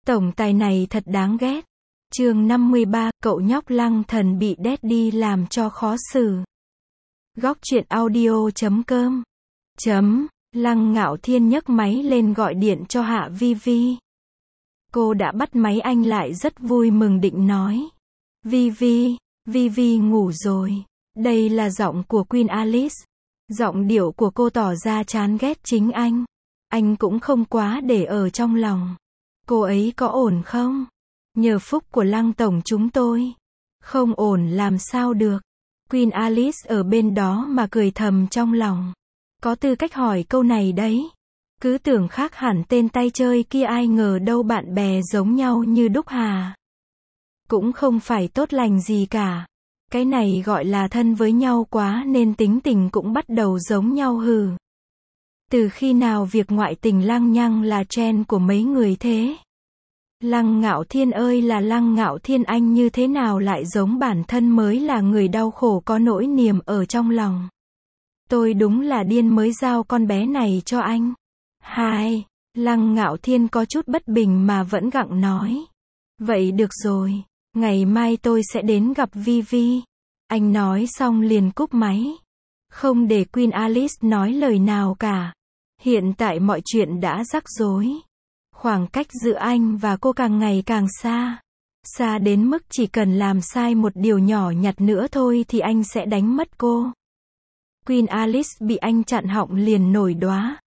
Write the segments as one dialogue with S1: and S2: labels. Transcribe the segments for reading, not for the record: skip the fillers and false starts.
S1: Tổng tài này thật đáng ghét. Chương 53, cậu nhóc Lăng Thần bị Daddy làm cho khó xử. Góc truyện audio.com. Lăng Ngạo Thiên nhấc máy lên gọi điện cho Hạ Vi Vi. Cô đã bắt máy anh lại rất vui mừng định nói. Vi Vi ngủ rồi. Đây là giọng của Queen Alice. Giọng điệu của cô tỏ ra chán ghét chính anh. Anh cũng không quá để ở trong lòng. Cô ấy có ổn không? Nhờ phúc của Lăng Tổng chúng tôi. Không ổn làm sao được. Queen Alice ở bên đó mà cười thầm trong lòng. Có tư cách hỏi câu này đấy. Cứ tưởng khác hẳn tên tay chơi kia, ai ngờ đâu bạn bè giống nhau như đúc hà. Cũng không phải tốt lành gì cả. Cái này gọi là thân với nhau quá nên tính tình cũng bắt đầu giống nhau hừ. Từ khi nào việc ngoại tình lăng nhăng là trend của mấy người thế? Lăng Ngạo Thiên ơi là Lăng Ngạo Thiên, anh như thế nào lại giống bản thân mới là người đau khổ có nỗi niềm ở trong lòng. Tôi đúng là điên mới giao con bé này cho anh. Lăng Ngạo Thiên có chút bất bình mà vẫn gặng nói. Vậy được rồi, ngày mai tôi sẽ đến gặp Vi Vi. Anh nói xong liền cúp máy. Không để Queen Alice nói lời nào cả. Hiện tại mọi chuyện đã rắc rối. Khoảng cách giữa anh và cô càng ngày càng xa. Xa đến mức chỉ cần làm sai một điều nhỏ nhặt nữa thôi thì anh sẽ đánh mất cô. Queen Alice bị anh chặn họng liền nổi đoá.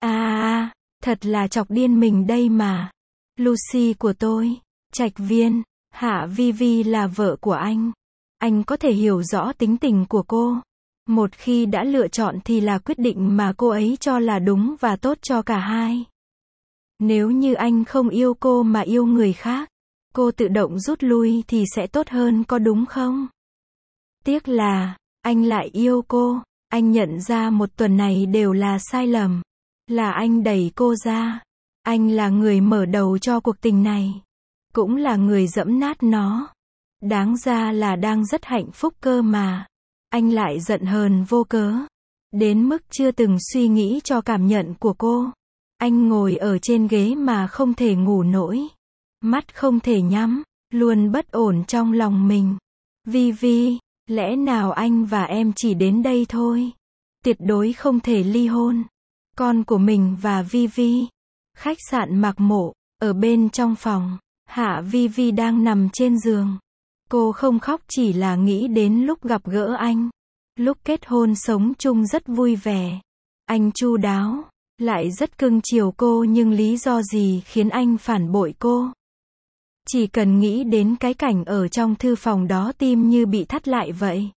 S1: Thật là chọc điên mình đây mà. Lucy của tôi, Trạch Viên, Hạ Vi Vi là vợ của anh. Anh có thể hiểu rõ tính tình của cô. Một khi đã lựa chọn thì là quyết định mà cô ấy cho là đúng và tốt cho cả hai. Nếu như anh không yêu cô mà yêu người khác, cô tự động rút lui thì sẽ tốt hơn có đúng không? Tiếc là, anh lại yêu cô. Anh nhận ra một tuần này đều là sai lầm. Là anh đẩy cô ra. Anh là người mở đầu cho cuộc tình này. Cũng là người giẫm nát nó. Đáng ra là đang rất hạnh phúc cơ mà. Anh lại giận hờn vô cớ. Đến mức chưa từng suy nghĩ cho cảm nhận của cô. Anh ngồi ở trên ghế mà không thể ngủ nổi. Mắt không thể nhắm. Luôn bất ổn trong lòng mình. Vi, lẽ nào anh và em chỉ đến đây thôi? Tuyệt đối không thể ly hôn. Con của mình và Vi. Khách sạn Mạc Mộ, ở bên trong phòng, Hạ Vi đang nằm trên giường. Cô không khóc chỉ là nghĩ đến lúc gặp gỡ anh. Lúc kết hôn sống chung rất vui vẻ. Anh chu đáo, lại rất cưng chiều cô, nhưng lý do gì khiến anh phản bội cô? Chỉ cần nghĩ đến cái cảnh ở trong thư phòng đó tim như bị thắt lại vậy.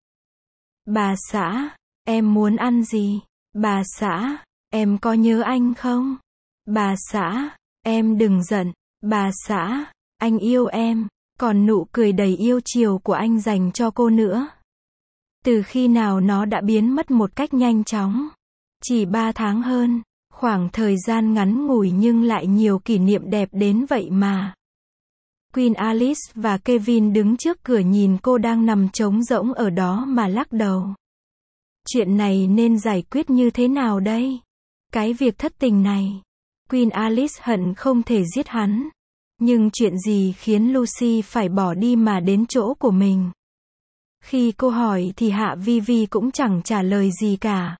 S1: Bà xã, em muốn ăn gì? Bà xã, em có nhớ anh không? Bà xã, em đừng giận. Bà xã, anh yêu em. Còn nụ cười đầy yêu chiều của anh dành cho cô nữa. Từ khi nào nó đã biến mất một cách nhanh chóng. Chỉ 3 tháng hơn. Khoảng thời gian ngắn ngủi nhưng lại nhiều kỷ niệm đẹp đến vậy mà. Queen Alice và Kevin đứng trước cửa nhìn cô đang nằm trống rỗng ở đó mà lắc đầu. Chuyện này nên giải quyết như thế nào đây? Cái việc thất tình này. Queen Alice hận không thể giết hắn. Nhưng chuyện gì khiến Lucy phải bỏ đi mà đến chỗ của mình? Khi cô hỏi thì Hạ Vi cũng chẳng trả lời gì cả.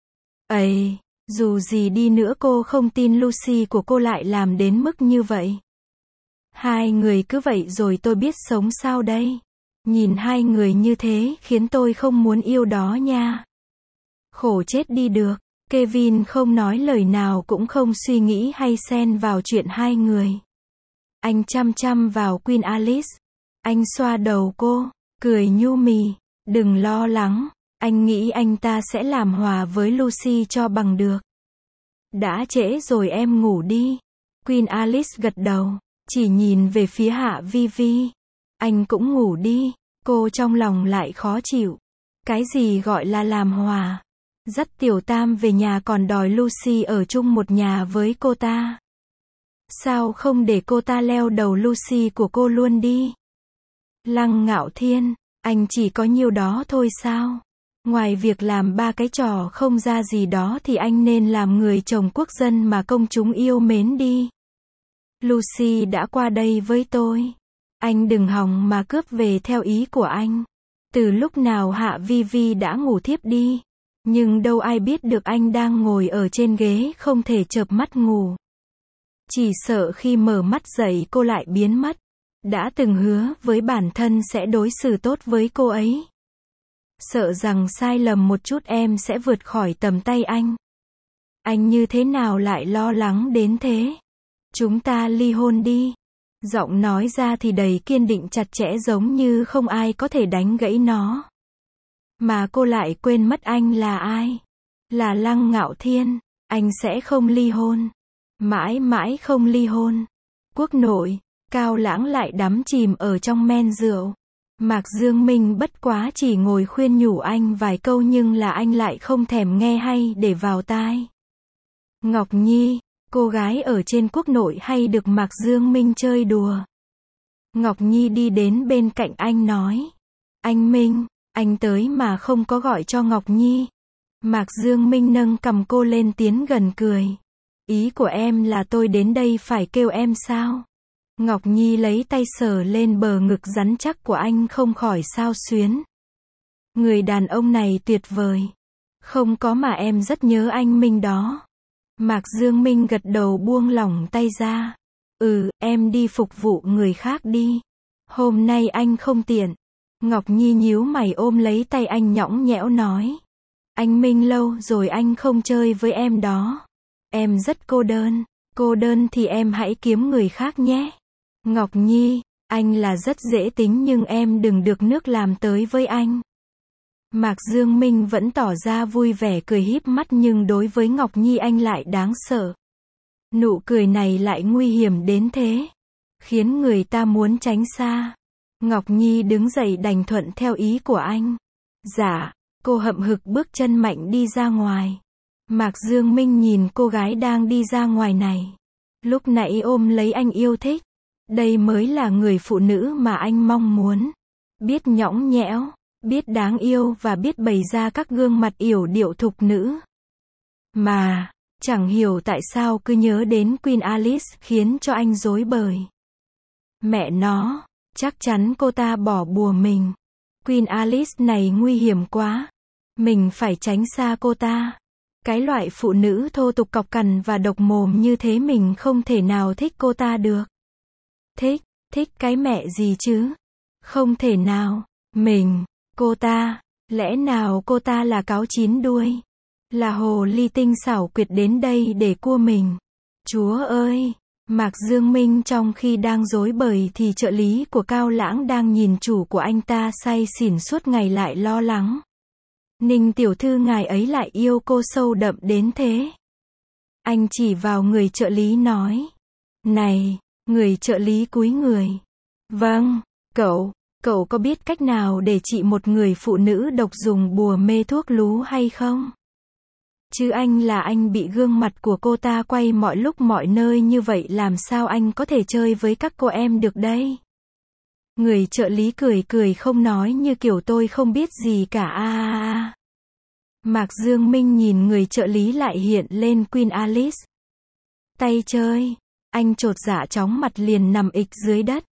S1: Dù gì đi nữa cô không tin Lucy của cô lại làm đến mức như vậy. Hai người cứ vậy rồi tôi biết sống sao đây? Nhìn hai người như thế khiến tôi không muốn yêu đó nha. Khổ chết đi được. Kevin không nói lời nào cũng không suy nghĩ hay xen vào chuyện hai người. Anh chăm chăm vào Queen Alice. Anh xoa đầu cô, cười nhu mì. Đừng lo lắng, anh nghĩ anh ta sẽ làm hòa với Lucy cho bằng được. Đã trễ rồi, em ngủ đi. Queen Alice gật đầu, chỉ nhìn về phía Hạ Vi. Anh cũng ngủ đi. Cô trong lòng lại khó chịu. Cái gì gọi là làm hòa? Dắt Tiểu Tam về nhà còn đòi Lucy ở chung một nhà với cô ta. Sao không để cô ta leo đầu Lucy của cô luôn đi? Lăng Ngạo Thiên, anh chỉ có nhiêu đó thôi sao? Ngoài việc làm 3 cái trò không ra gì đó thì anh nên làm người chồng quốc dân mà công chúng yêu mến đi. Lucy đã qua đây với tôi. Anh đừng hòng mà cướp về theo ý của anh. Từ lúc nào Hạ Vi Vi đã ngủ thiếp đi. Nhưng đâu ai biết được anh đang ngồi ở trên ghế không thể chợp mắt ngủ. Chỉ sợ khi mở mắt dậy cô lại biến mất. Đã từng hứa với bản thân sẽ đối xử tốt với cô ấy. Sợ rằng sai lầm một chút em sẽ vượt khỏi tầm tay anh. Anh như thế nào lại lo lắng đến thế? Chúng ta ly hôn đi. Giọng nói ra thì đầy kiên định chặt chẽ giống như không ai có thể đánh gãy nó. Mà cô lại quên mất anh là ai? Là Lăng Ngạo Thiên. Anh sẽ không ly hôn. Mãi mãi không ly hôn. Quốc nội, Cao Lãng lại đắm chìm ở trong men rượu. Mạc Dương Minh bất quá chỉ ngồi khuyên nhủ anh vài câu nhưng là anh lại không thèm nghe hay để vào tai. Ngọc Nhi, cô gái ở trên quốc nội hay được Mạc Dương Minh chơi đùa. Ngọc Nhi đi đến bên cạnh anh nói. Anh Minh, anh tới mà không có gọi cho Ngọc Nhi. Mạc Dương Minh nâng cầm cô lên tiến gần cười. Ý của em là tôi đến đây phải kêu em sao? Ngọc Nhi lấy tay sờ lên bờ ngực rắn chắc của anh không khỏi xao xuyến. Người đàn ông này tuyệt vời. Không có mà em rất nhớ anh Minh đó. Mạc Dương Minh gật đầu buông lỏng tay ra. Em đi phục vụ người khác đi. Hôm nay anh không tiện. Ngọc Nhi nhíu mày ôm lấy tay anh nhõng nhẽo nói. Anh Minh lâu rồi anh không chơi với em đó. Em rất cô đơn. Cô đơn thì em hãy kiếm người khác nhé. Ngọc Nhi, anh là rất dễ tính nhưng em đừng được nước làm tới với anh. Mạc Dương Minh vẫn tỏ ra vui vẻ cười híp mắt nhưng đối với Ngọc Nhi anh lại đáng sợ. Nụ cười này lại nguy hiểm đến thế. Khiến người ta muốn tránh xa. Ngọc Nhi đứng dậy đành thuận theo ý của anh. Dạ, cô hậm hực bước chân mạnh đi ra ngoài. Mạc Dương Minh nhìn cô gái đang đi ra ngoài này. Lúc nãy ôm lấy anh yêu thích. Đây mới là người phụ nữ mà anh mong muốn. Biết nhõng nhẽo, biết đáng yêu và biết bày ra các gương mặt yểu điệu thục nữ. Mà, chẳng hiểu tại sao cứ nhớ đến Queen Alice khiến cho anh rối bời. Mẹ nó, chắc chắn cô ta bỏ bùa mình. Queen Alice này nguy hiểm quá. Mình phải tránh xa cô ta. Cái loại phụ nữ thô tục cọc cằn và độc mồm như thế mình không thể nào thích cô ta được. Thích cái mẹ gì chứ? Không thể nào. Cô ta, lẽ nào cô ta là cáo chín đuôi? Là hồ ly tinh xảo quyệt đến đây để cua mình? Chúa ơi! Mạc Dương Minh trong khi đang rối bời thì trợ lý của Cao Lãng đang nhìn chủ của anh ta say xỉn suốt ngày lại lo lắng. Ninh tiểu thư ngài ấy lại yêu cô sâu đậm đến thế. Anh chỉ vào người trợ lý nói. Này, người trợ lý cúi người. Vâng, cậu có biết cách nào để trị một người phụ nữ độc dùng bùa mê thuốc lú hay không? Chứ anh là anh bị gương mặt của cô ta quay mọi lúc mọi nơi như vậy làm sao anh có thể chơi với các cô em được đây? Người trợ lý cười không nói như kiểu tôi không biết gì cả. Mạc Dương Minh nhìn người trợ lý lại hiện lên Queen Alice. Tay chơi. Anh chột dạ chóng mặt liền nằm ịch dưới đất.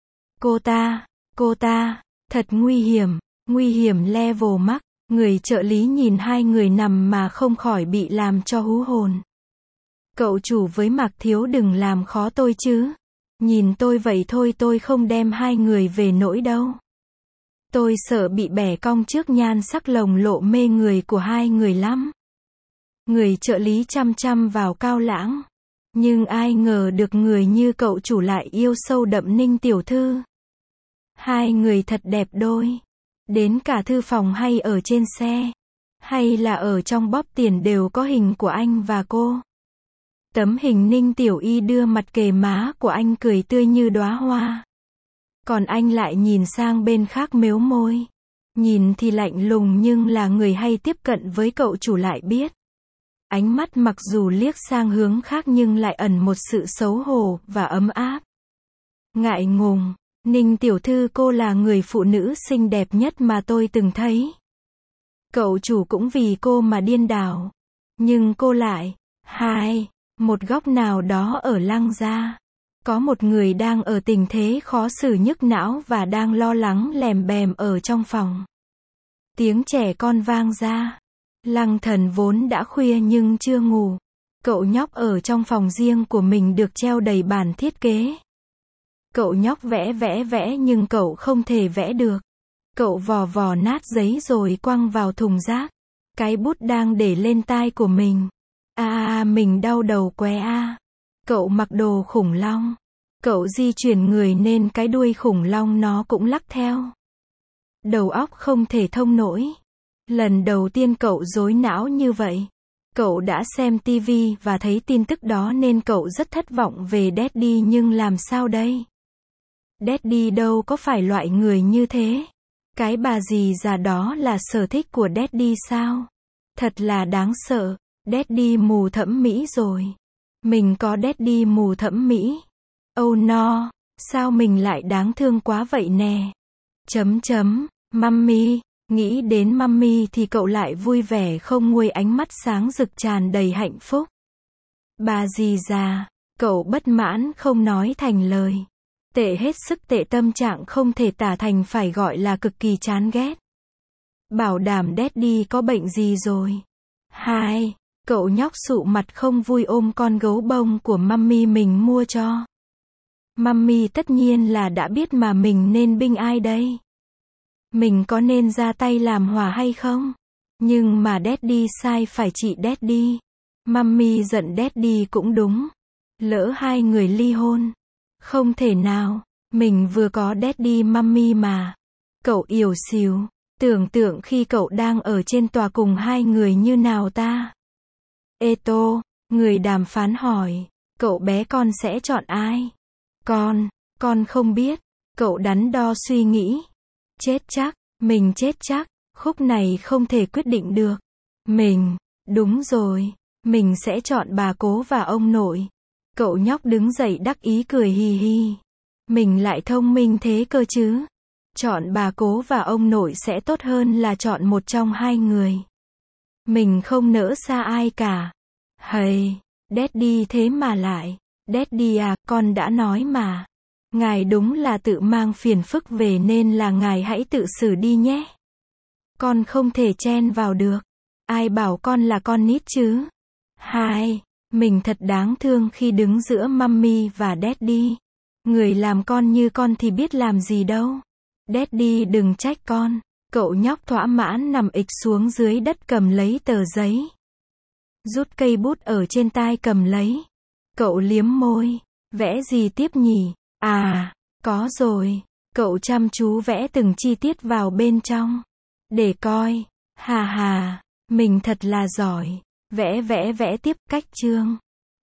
S1: Cô ta, thật nguy hiểm level max. Người trợ lý nhìn hai người nằm mà không khỏi bị làm cho hú hồn. Cậu chủ với Mạc Thiếu đừng làm khó tôi chứ. Nhìn tôi vậy thôi tôi không đem hai người về nỗi đâu. Tôi sợ bị bẻ cong trước nhan sắc lồng lộ mê người của hai người lắm. Người trợ lý chăm chăm vào Cao Lãng. Nhưng ai ngờ được người như cậu chủ lại yêu sâu đậm Ninh tiểu thư. Hai người thật đẹp đôi. Đến cả thư phòng hay ở trên xe, hay là ở trong bóp tiền đều có hình của anh và cô. Tấm hình Ninh Tiểu Y đưa mặt kề má của anh cười tươi như đóa hoa. Còn anh lại nhìn sang bên khác mếu môi. Nhìn thì lạnh lùng nhưng là người hay tiếp cận với cậu chủ lại biết. Ánh mắt mặc dù liếc sang hướng khác nhưng lại ẩn một sự xấu hổ và ấm áp. Ngại ngùng. Ninh tiểu thư cô là người phụ nữ xinh đẹp nhất mà tôi từng thấy. Cậu chủ cũng vì cô mà điên đảo. Nhưng cô lại, một góc nào đó ở Lăng gia. Có một người đang ở tình thế khó xử nhức não và đang lo lắng lèm bèm ở trong phòng. Tiếng trẻ con vang ra. Lăng Thần vốn đã khuya nhưng chưa ngủ. Cậu nhóc ở trong phòng riêng của mình được treo đầy bản thiết kế. Cậu nhóc vẽ vẽ vẽ nhưng cậu không thể vẽ được. Cậu vò vò nát giấy rồi quăng vào thùng rác. Cái bút đang để lên tai của mình. Mình đau đầu què a. Cậu mặc đồ khủng long. Cậu di chuyển người nên cái đuôi khủng long nó cũng lắc theo. Đầu óc không thể thông nổi. Lần đầu tiên cậu rối não như vậy. Cậu đã xem TV và thấy tin tức đó nên cậu rất thất vọng về Daddy nhưng làm sao đây? Daddy đâu có phải loại người như thế. Cái bà dì già đó là sở thích của Daddy sao? Thật là đáng sợ. Daddy mù thẩm mỹ rồi. Mình có Daddy mù thẩm mỹ. Oh no, sao mình lại đáng thương quá vậy nè. Mummy, nghĩ đến Mummy thì cậu lại vui vẻ không nguôi, ánh mắt sáng rực tràn đầy hạnh phúc. Bà dì già, cậu bất mãn không nói thành lời. Tệ hết sức tệ, tâm trạng không thể tả thành, phải gọi là cực kỳ chán ghét. Bảo đảm Daddy có bệnh gì rồi. Hai, cậu nhóc sụ mặt không vui ôm con gấu bông của Mummy mình mua cho. Mummy tất nhiên là đã biết mà mình nên binh ai đây? Mình có nên ra tay làm hòa hay không? Nhưng mà Daddy sai phải chị Daddy. Mummy giận Daddy cũng đúng. Lỡ hai người ly hôn. Không thể nào. Mình vừa có Daddy Mummy mà. Cậu ỉu xìu. Tưởng tượng khi cậu đang ở trên tòa cùng hai người như nào ta? Eto, người đàm phán hỏi. Cậu bé con sẽ chọn ai? Con không biết. Cậu đắn đo suy nghĩ. Chết chắc, mình chết chắc. Khúc này không thể quyết định được. Đúng rồi. Mình sẽ chọn bà cố và ông nội. Cậu nhóc đứng dậy đắc ý cười hì hì. Mình lại thông minh thế cơ chứ. Chọn bà cố và ông nội sẽ tốt hơn là chọn một trong hai người. Mình không nỡ xa ai cả. Hầy, Daddy thế mà lại. Daddy à, con đã nói mà. Ngài đúng là tự mang phiền phức về nên là ngài hãy tự xử đi nhé. Con không thể chen vào được. Ai bảo con là con nít chứ? Hai, mình thật đáng thương khi đứng giữa Mummy và Daddy. Người làm con như con thì biết làm gì đâu. Daddy đừng trách con. Cậu nhóc thỏa mãn nằm ịch xuống dưới đất cầm lấy tờ giấy. Rút cây bút ở trên tai cầm lấy. Cậu liếm môi. Vẽ gì tiếp nhỉ? À, có rồi. Cậu chăm chú vẽ từng chi tiết vào bên trong. Để coi. Hà hà, mình thật là giỏi. Vẽ tiếp cách chương.